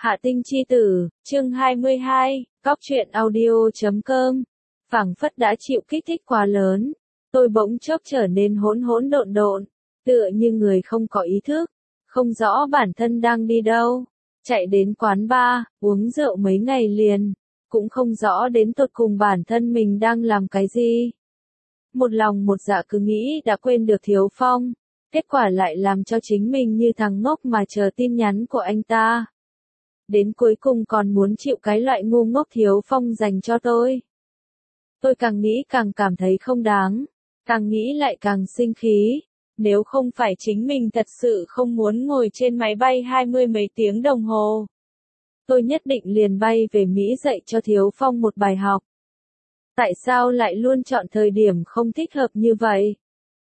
Hạ tinh chi tử, chương 22, góc truyện audio.com. Phảng phất đã chịu kích thích quá lớn, tôi bỗng chốc trở nên hỗn hỗn độn độn, tựa như người không có ý thức, không rõ bản thân đang đi đâu, chạy đến quán bar, uống rượu mấy ngày liền, cũng không rõ đến tột cùng bản thân mình đang làm cái gì. Một lòng một dạ cứ nghĩ đã quên được Thiếu Phong, kết quả lại làm cho chính mình như thằng ngốc mà chờ tin nhắn của anh ta. Đến cuối cùng còn muốn chịu cái loại ngu ngốc Thiếu Phong dành cho tôi. Tôi càng nghĩ càng cảm thấy không đáng, càng nghĩ lại càng sinh khí. Nếu không phải chính mình thật sự không muốn ngồi trên máy bay 20 mấy tiếng đồng hồ, tôi nhất định liền bay về Mỹ dạy cho Thiếu Phong một bài học. Tại sao lại luôn chọn thời điểm không thích hợp như vậy?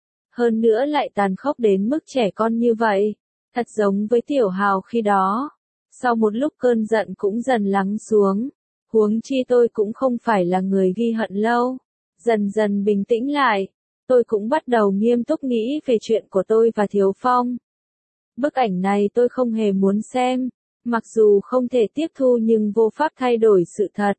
Hơn nữa lại tàn khốc đến mức trẻ con như vậy, thật giống với Tiểu Hào khi đó. Sau một lúc cơn giận cũng dần lắng xuống, huống chi tôi cũng không phải là người ghi hận lâu. Dần dần bình tĩnh lại, tôi cũng bắt đầu nghiêm túc nghĩ về chuyện của tôi và Thiếu Phong. Bức ảnh này tôi không hề muốn xem, mặc dù không thể tiếp thu nhưng vô pháp thay đổi sự thật.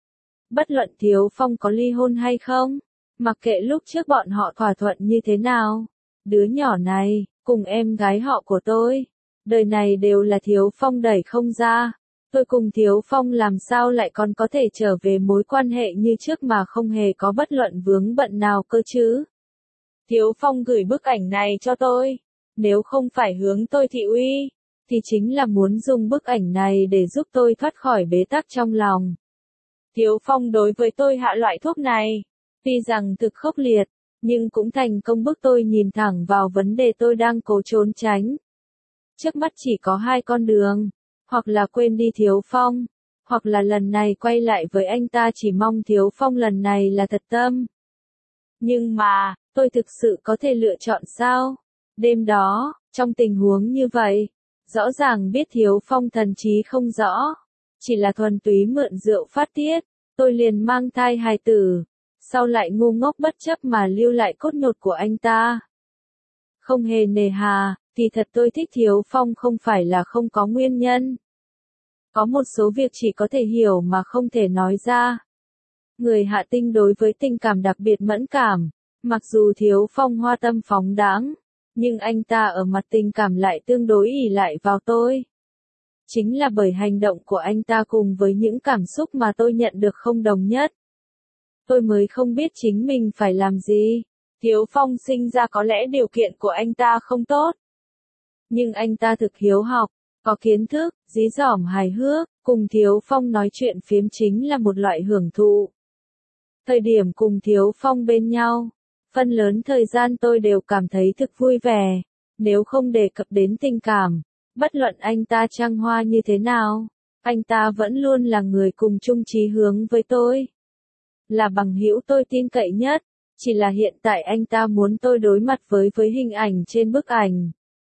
Bất luận Thiếu Phong có ly hôn hay không, mặc kệ lúc trước bọn họ thỏa thuận như thế nào, đứa nhỏ này, cùng em gái họ của tôi, đời này đều là Thiếu Phong đẩy không ra. Tôi cùng Thiếu Phong làm sao lại còn có thể trở về mối quan hệ như trước mà không hề có bất luận vướng bận nào cơ chứ. Thiếu Phong gửi bức ảnh này cho tôi, nếu không phải hướng tôi thị uy, thì chính là muốn dùng bức ảnh này để giúp tôi thoát khỏi bế tắc trong lòng. Thiếu Phong đối với tôi hạ loại thuốc này, tuy rằng thực khốc liệt, nhưng cũng thành công bức tôi nhìn thẳng vào vấn đề tôi đang cố trốn tránh. Trước mắt chỉ có hai con đường, hoặc là quên đi Thiếu Phong, hoặc là lần này quay lại với anh ta, chỉ mong Thiếu Phong lần này là thật tâm. Nhưng mà, tôi thực sự có thể lựa chọn sao? Đêm đó, trong tình huống như vậy, rõ ràng biết Thiếu Phong thần trí không rõ, chỉ là thuần túy mượn rượu phát tiết, tôi liền mang thai hài tử, sau lại ngu ngốc bất chấp mà lưu lại cốt nhột của anh ta. Không hề nề hà, kỳ thật tôi thích Thiếu Phong không phải là không có nguyên nhân. Có một số việc chỉ có thể hiểu mà không thể nói ra. Người Hạ Tinh đối với tình cảm đặc biệt mẫn cảm, mặc dù Thiếu Phong hoa tâm phóng đãng, nhưng anh ta ở mặt tình cảm lại tương đối ỷ lại vào tôi. Chính là bởi hành động của anh ta cùng với những cảm xúc mà tôi nhận được không đồng nhất, tôi mới không biết chính mình phải làm gì. Thiếu Phong sinh ra có lẽ điều kiện của anh ta không tốt, nhưng anh ta thực hiếu học, có kiến thức, dí dỏm hài hước, cùng Thiếu Phong nói chuyện phiếm chính là một loại hưởng thụ. Thời điểm cùng Thiếu Phong bên nhau, phần lớn thời gian tôi đều cảm thấy thực vui vẻ, nếu không đề cập đến tình cảm, bất luận anh ta trăng hoa như thế nào, anh ta vẫn luôn là người cùng chung chí hướng với tôi. Là bằng hữu tôi tin cậy nhất, chỉ là hiện tại anh ta muốn tôi đối mặt với hình ảnh trên bức ảnh.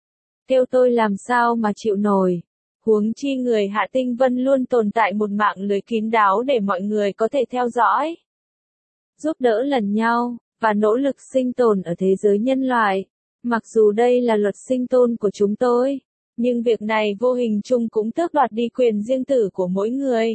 Kêu tôi làm sao mà chịu nổi. Huống chi người Hạ Tinh Vân luôn tồn tại một mạng lưới kín đáo để mọi người có thể theo dõi, giúp đỡ lẫn nhau, và nỗ lực sinh tồn ở thế giới nhân loại. Mặc dù đây là luật sinh tồn của chúng tôi, nhưng việc này vô hình chung cũng tước đoạt đi quyền riêng tư của mỗi người.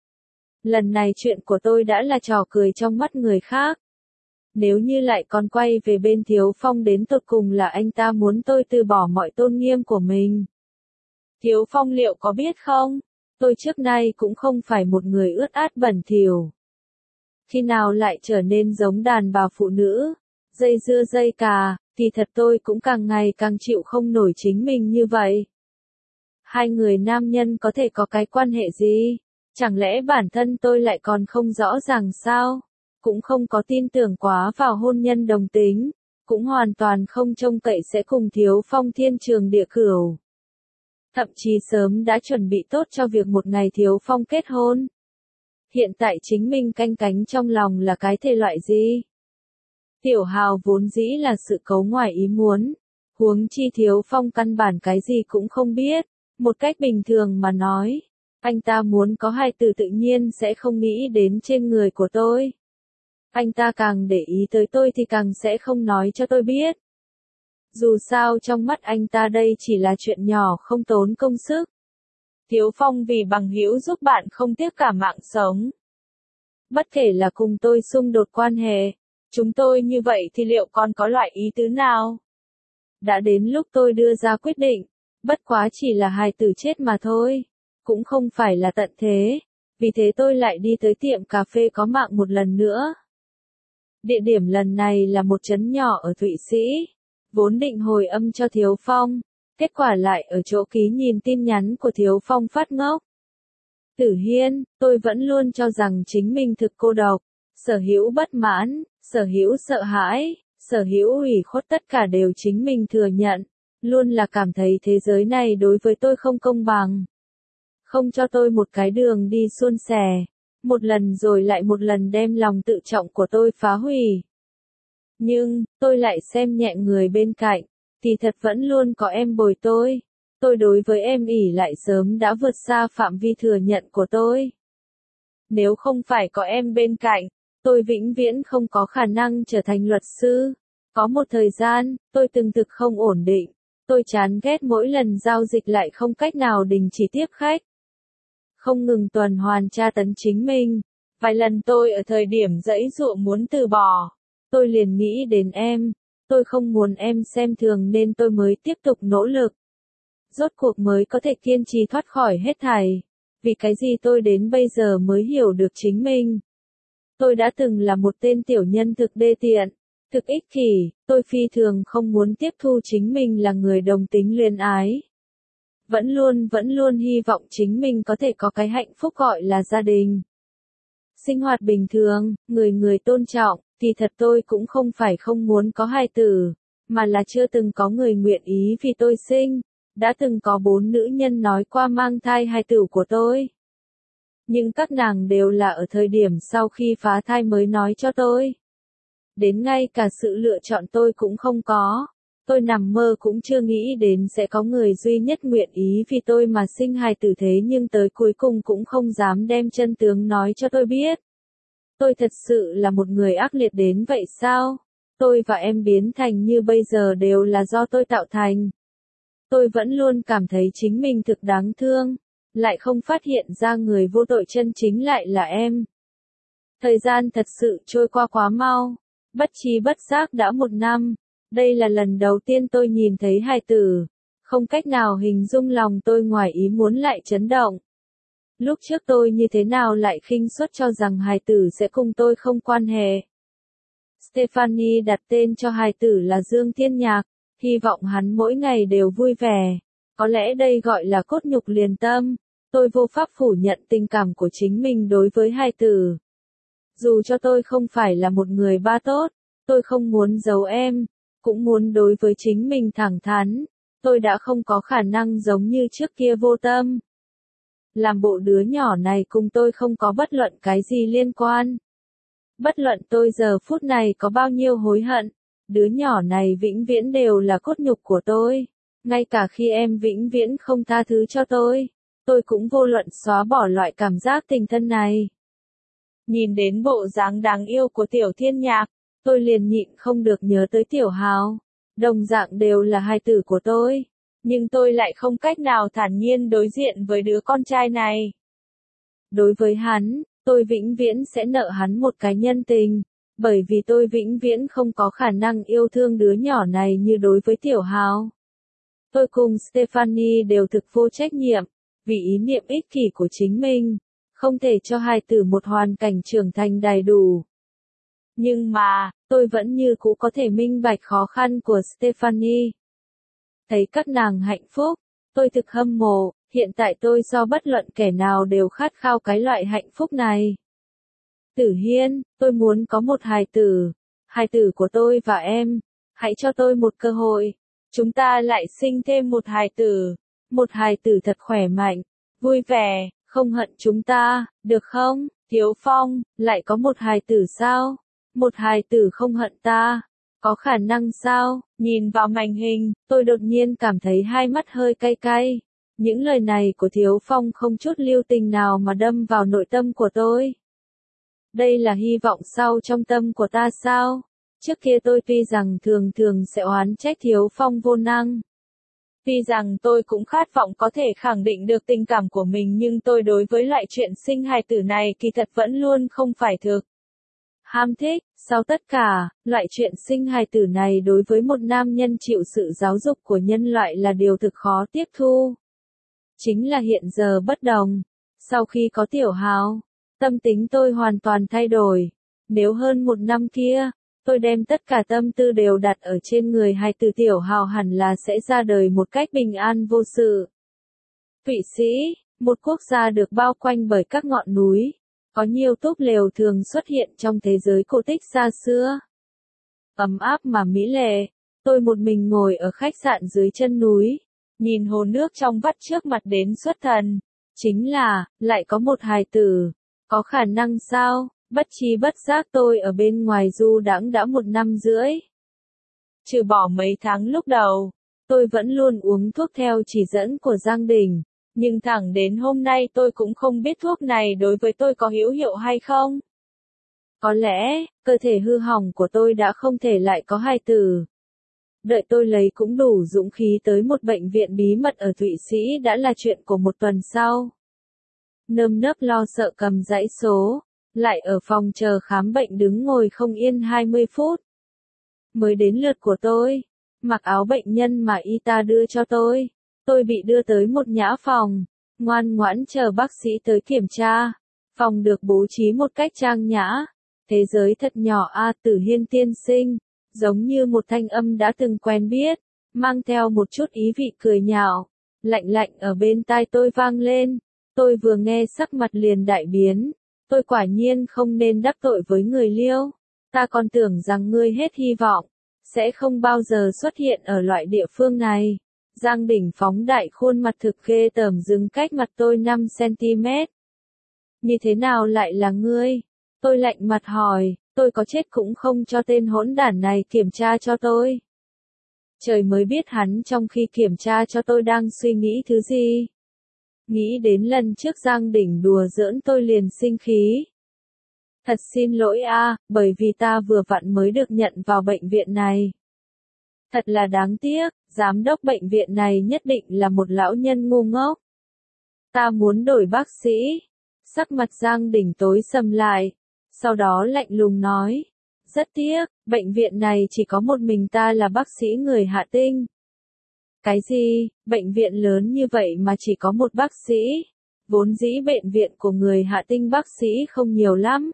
Lần này chuyện của tôi đã là trò cười trong mắt người khác. Nếu như lại còn quay về bên Thiếu Phong, đến tột cùng là anh ta muốn tôi từ bỏ mọi tôn nghiêm của mình. Thiếu Phong liệu có biết không? Tôi trước nay cũng không phải một người ướt át bẩn thỉu. Khi nào lại trở nên giống đàn bà phụ nữ, dây dưa dây cà, thì thật tôi cũng càng ngày càng chịu không nổi chính mình như vậy. Hai người nam nhân có thể có cái quan hệ gì? Chẳng lẽ bản thân tôi lại còn không rõ ràng sao? Cũng không có tin tưởng quá vào hôn nhân đồng tính, cũng hoàn toàn không trông cậy sẽ cùng Thiếu Phong thiên trường địa cửu. Thậm chí sớm đã chuẩn bị tốt cho việc một ngày Thiếu Phong kết hôn. Hiện tại chính mình canh cánh trong lòng là cái thể loại gì? Tiểu Hào vốn dĩ là sự cấu ngoài ý muốn, huống chi Thiếu Phong căn bản cái gì cũng không biết. Một cách bình thường mà nói, anh ta muốn có hài tử tự nhiên sẽ không nghĩ đến trên người của tôi. Anh ta càng để ý tới tôi thì càng sẽ không nói cho tôi biết. Dù sao trong mắt anh ta đây chỉ là chuyện nhỏ không tốn công sức. Thiếu Phong vì bằng hữu giúp bạn không tiếc cả mạng sống. Bất kể là cùng tôi xung đột quan hệ, chúng tôi như vậy thì liệu còn có loại ý tứ nào? Đã đến lúc tôi đưa ra quyết định, bất quá chỉ là hài tử chết mà thôi, cũng không phải là tận thế, vì thế tôi lại đi tới tiệm cà phê có mạng một lần nữa. Địa điểm lần này là một trấn nhỏ ở Thụy Sĩ, vốn định hồi âm cho Thiếu Phong, kết quả lại ở chỗ ký nhìn tin nhắn của Thiếu Phong phát ngốc. Tử Hiên, tôi vẫn luôn cho rằng chính mình thực cô độc, sở hữu bất mãn, sở hữu sợ hãi, sở hữu ủy khuất tất cả đều chính mình thừa nhận, luôn là cảm thấy thế giới này đối với tôi không công bằng. Không cho tôi một cái đường đi suôn sẻ, một lần rồi lại một lần đem lòng tự trọng của tôi phá hủy. Nhưng, tôi lại xem nhẹ người bên cạnh, thì thật vẫn luôn có em bồi tôi. Tôi đối với em ỷ lại sớm đã vượt xa phạm vi thừa nhận của tôi. Nếu không phải có em bên cạnh, tôi vĩnh viễn không có khả năng trở thành luật sư. Có một thời gian, tôi từng thực không ổn định. Tôi chán ghét mỗi lần giao dịch lại không cách nào đình chỉ tiếp khách. Không ngừng tuần hoàn tra tấn chính mình. Vài lần tôi ở thời điểm giãy giụa muốn từ bỏ. Tôi liền nghĩ đến em. Tôi không muốn em xem thường nên tôi mới tiếp tục nỗ lực. Rốt cuộc mới có thể kiên trì thoát khỏi hết thảy. Vì cái gì tôi đến bây giờ mới hiểu được chính mình. Tôi đã từng là một tên tiểu nhân thực đê tiện, thực ích kỷ, tôi phi thường không muốn tiếp thu chính mình là người đồng tính luyến ái. Vẫn luôn hy vọng chính mình có thể có cái hạnh phúc gọi là gia đình. Sinh hoạt bình thường, người tôn trọng, thì thật tôi cũng không phải không muốn có hài tử, mà là chưa từng có người nguyện ý vì tôi sinh. Đã từng có 4 nữ nhân nói qua mang thai hài tử của tôi. Nhưng các nàng đều là ở thời điểm sau khi phá thai mới nói cho tôi. Đến ngay cả sự lựa chọn tôi cũng không có. Tôi nằm mơ cũng chưa nghĩ đến sẽ có người duy nhất nguyện ý vì tôi mà sinh hài tử thế nhưng tới cuối cùng cũng không dám đem chân tướng nói cho tôi biết. Tôi thật sự là một người ác liệt đến vậy sao? Tôi và em biến thành như bây giờ đều là do tôi tạo thành. Tôi vẫn luôn cảm thấy chính mình thực đáng thương, lại không phát hiện ra người vô tội chân chính lại là em. Thời gian thật sự trôi qua quá mau, bất tri bất giác đã 1 năm, đây là lần đầu tiên tôi nhìn thấy hài tử, không cách nào hình dung lòng tôi ngoài ý muốn lại chấn động. Lúc trước tôi như thế nào lại khinh suất cho rằng hài tử sẽ cùng tôi không quan hệ. Stephanie đặt tên cho hài tử là Dương Thiên Nhạc. Hy vọng hắn mỗi ngày đều vui vẻ. Có lẽ đây gọi là cốt nhục liền tâm. Tôi vô pháp phủ nhận tình cảm của chính mình đối với hài tử. Dù cho tôi không phải là một người ba tốt, tôi không muốn giấu em, cũng muốn đối với chính mình thẳng thắn. Tôi đã không có khả năng giống như trước kia vô tâm. Làm bộ đứa nhỏ này cùng tôi không có bất luận cái gì liên quan. Bất luận tôi giờ phút này có bao nhiêu hối hận. Đứa nhỏ này vĩnh viễn đều là cốt nhục của tôi. Ngay cả khi em vĩnh viễn không tha thứ cho tôi cũng vô luận xóa bỏ loại cảm giác tình thân này. Nhìn đến bộ dáng đáng yêu của Tiểu Thiên Nhạc, tôi liền nhịn không được nhớ tới Tiểu Hào. Đồng dạng đều là hài tử của tôi, nhưng tôi lại không cách nào thản nhiên đối diện với đứa con trai này. Đối với hắn, tôi vĩnh viễn sẽ nợ hắn một cái nhân tình. Bởi vì tôi vĩnh viễn không có khả năng yêu thương đứa nhỏ này như đối với Tiểu Hào. Tôi cùng Stephanie đều thực vô trách nhiệm, vì ý niệm ích kỷ của chính mình, không thể cho hài tử một hoàn cảnh trưởng thành đầy đủ. Nhưng mà, tôi vẫn như cũ có thể minh bạch khó khăn của Stephanie. Thấy các nàng hạnh phúc, tôi thực hâm mộ, hiện tại tôi so bất luận kẻ nào đều khát khao cái loại hạnh phúc này. Tử Hiên, tôi muốn có một hài tử của tôi và em, hãy cho tôi một cơ hội, chúng ta lại sinh thêm một hài tử thật khỏe mạnh, vui vẻ, không hận chúng ta, được không? Thiếu Phong, lại có một hài tử sao? Một hài tử không hận ta, có khả năng sao? Nhìn vào màn hình, tôi đột nhiên cảm thấy hai mắt hơi cay cay. Những lời này của Thiếu Phong không chút lưu tình nào mà đâm vào nội tâm của tôi. Đây là hy vọng sau trong tâm của ta sao? Trước kia tôi tuy rằng thường sẽ oán trách Thiếu Phong vô năng. Tuy rằng tôi cũng khát vọng có thể khẳng định được tình cảm của mình nhưng tôi đối với loại chuyện sinh hài tử này kỳ thật vẫn luôn không phải thực ham thích. Sau tất cả, loại chuyện sinh hài tử này đối với một nam nhân chịu sự giáo dục của nhân loại là điều thực khó tiếp thu. Chính là hiện giờ bất đồng. Sau khi có Tiểu Hào, tâm tính tôi hoàn toàn thay đổi. Nếu hơn một năm kia, tôi đem tất cả tâm tư đều đặt ở trên người hài tử Tiểu Hào hẳn là sẽ ra đời một cách bình an vô sự. Thụy Sĩ, một quốc gia được bao quanh bởi các ngọn núi, có nhiều túp lều thường xuất hiện trong thế giới cổ tích xa xưa. Ấm áp mà mỹ lệ, tôi một mình ngồi ở khách sạn dưới chân núi, nhìn hồ nước trong vắt trước mặt đến xuất thần. Chính là, lại có một hài tử, có khả năng sao? Bất tri bất giác tôi ở bên ngoài du đãng đã 1 năm rưỡi. Trừ bỏ mấy tháng lúc đầu, tôi vẫn luôn uống thuốc theo chỉ dẫn của Giang Đình, nhưng thẳng đến hôm nay tôi cũng không biết thuốc này đối với tôi có hữu hiệu hay không. Có lẽ, cơ thể hư hỏng của tôi đã không thể lại có hài tử. Đợi tôi lấy cũng đủ dũng khí tới một bệnh viện bí mật ở Thụy Sĩ đã là chuyện của 1 tuần sau. Nơm nớp lo sợ cầm dãy số, lại ở phòng chờ khám bệnh đứng ngồi không yên 20 phút. Mới đến lượt của tôi, mặc áo bệnh nhân mà y tá đưa cho tôi bị đưa tới một nhã phòng, ngoan ngoãn chờ bác sĩ tới kiểm tra. Phòng được bố trí một cách trang nhã, thế giới thật nhỏ a Tử Hiên tiên sinh, giống như một thanh âm đã từng quen biết, mang theo một chút ý vị cười nhạo, lạnh lạnh ở bên tai tôi vang lên. Tôi vừa nghe sắc mặt liền đại biến, tôi quả nhiên không nên đắc tội với người Liêu, ta còn tưởng rằng ngươi hết hy vọng, sẽ không bao giờ xuất hiện ở loại địa phương này. Giang Đình phóng đại khuôn mặt thực ghê tởm dừng cách mặt tôi 5 cm. Như thế nào lại là ngươi? Tôi lạnh mặt hỏi, tôi có chết cũng không cho tên hỗn đản này kiểm tra cho tôi. Trời mới biết hắn trong khi kiểm tra cho tôi đang suy nghĩ thứ gì. Nghĩ đến lần trước Giang Đình đùa giỡn tôi liền sinh khí. Thật xin lỗi a, bởi vì ta vừa vặn mới được nhận vào bệnh viện này. Thật là đáng tiếc, giám đốc bệnh viện này nhất định là một lão nhân ngu ngốc. Ta muốn đổi bác sĩ. Sắc mặt Giang Đình tối sầm lại, sau đó lạnh lùng nói. Rất tiếc, bệnh viện này chỉ có một mình ta là bác sĩ người Hạ Tinh. Cái gì, bệnh viện lớn như vậy mà chỉ có một bác sĩ? Vốn dĩ bệnh viện của người Hạ Tinh bác sĩ không nhiều lắm.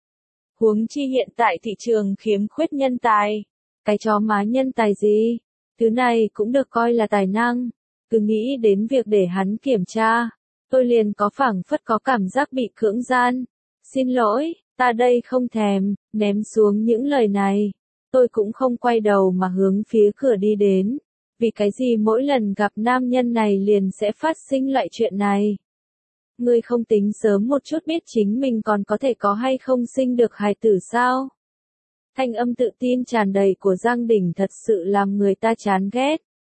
Huống chi hiện tại thị trường khiếm khuyết nhân tài. Cái chó má nhân tài gì? Thứ này cũng được coi là tài năng. Cứ nghĩ đến việc để hắn kiểm tra, tôi liền có phảng phất có cảm giác bị cưỡng gian. Xin lỗi, ta đây không thèm, ném xuống những lời này. Tôi cũng không quay đầu mà hướng phía cửa đi đến. Vì cái gì mỗi lần gặp nam nhân này liền sẽ phát sinh loại chuyện này? Ngươi không tính sớm một chút biết chính mình còn có thể có hay không sinh được hài tử sao? Thanh âm tự tin tràn đầy của Giang Đình thật sự làm người ta chán ghét.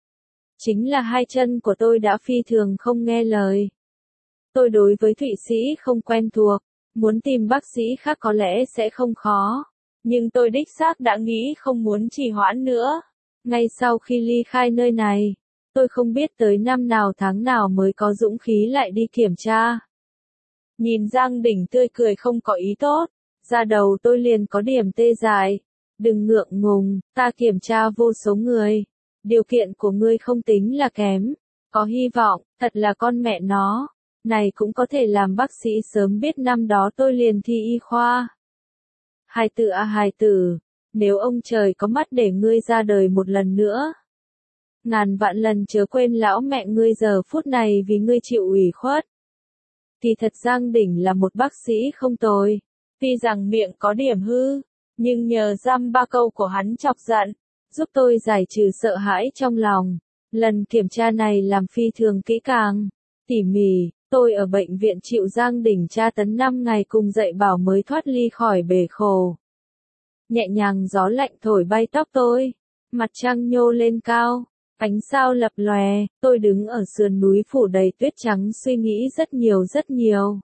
Chính là hai chân của tôi đã phi thường không nghe lời. Tôi đối với Thụy Sĩ không quen thuộc, muốn tìm bác sĩ khác có lẽ sẽ không khó. Nhưng tôi đích xác đã nghĩ không muốn trì hoãn nữa. Ngay sau khi ly khai nơi này, tôi không biết tới năm nào tháng nào mới có dũng khí lại đi kiểm tra. Nhìn Giang Đình tươi cười không có ý tốt, da đầu tôi liền có điểm tê dại. Đừng ngượng ngùng, ta kiểm tra vô số người. Điều kiện của ngươi không tính là kém. Có hy vọng, thật là con mẹ nó. Này cũng có thể làm bác sĩ sớm biết năm đó tôi liền thi y khoa. Hài tử à hài tử, nếu ông trời có mắt để ngươi ra đời một lần nữa. Ngàn vạn lần chớ quên lão mẹ ngươi giờ phút này vì ngươi chịu ủy khuất. Thì thật Giang Đình là một bác sĩ không tồi. Tuy rằng miệng có điểm hư, nhưng nhờ dăm ba câu của hắn chọc giận, giúp tôi giải trừ sợ hãi trong lòng. Lần kiểm tra này làm phi thường kỹ càng, tỉ mỉ, tôi ở bệnh viện chịu Giang Đình tra tấn 5 ngày cùng dạy bảo mới thoát ly khỏi bể khổ. Nhẹ nhàng gió lạnh thổi bay tóc tôi, mặt trăng nhô lên cao, ánh sao lập lòe, tôi đứng ở sườn núi phủ đầy tuyết trắng suy nghĩ rất nhiều.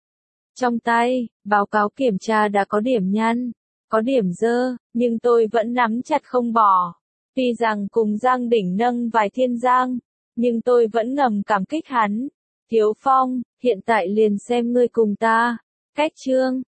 Trong tay, báo cáo kiểm tra đã có điểm nhăn, có điểm dơ, nhưng tôi vẫn nắm chặt không bỏ. Tuy rằng cùng Giang Đình nâng vài thiên giang, nhưng tôi vẫn ngầm cảm kích hắn. Thiếu Phong, hiện tại liền xem ngươi cùng ta. Cách chương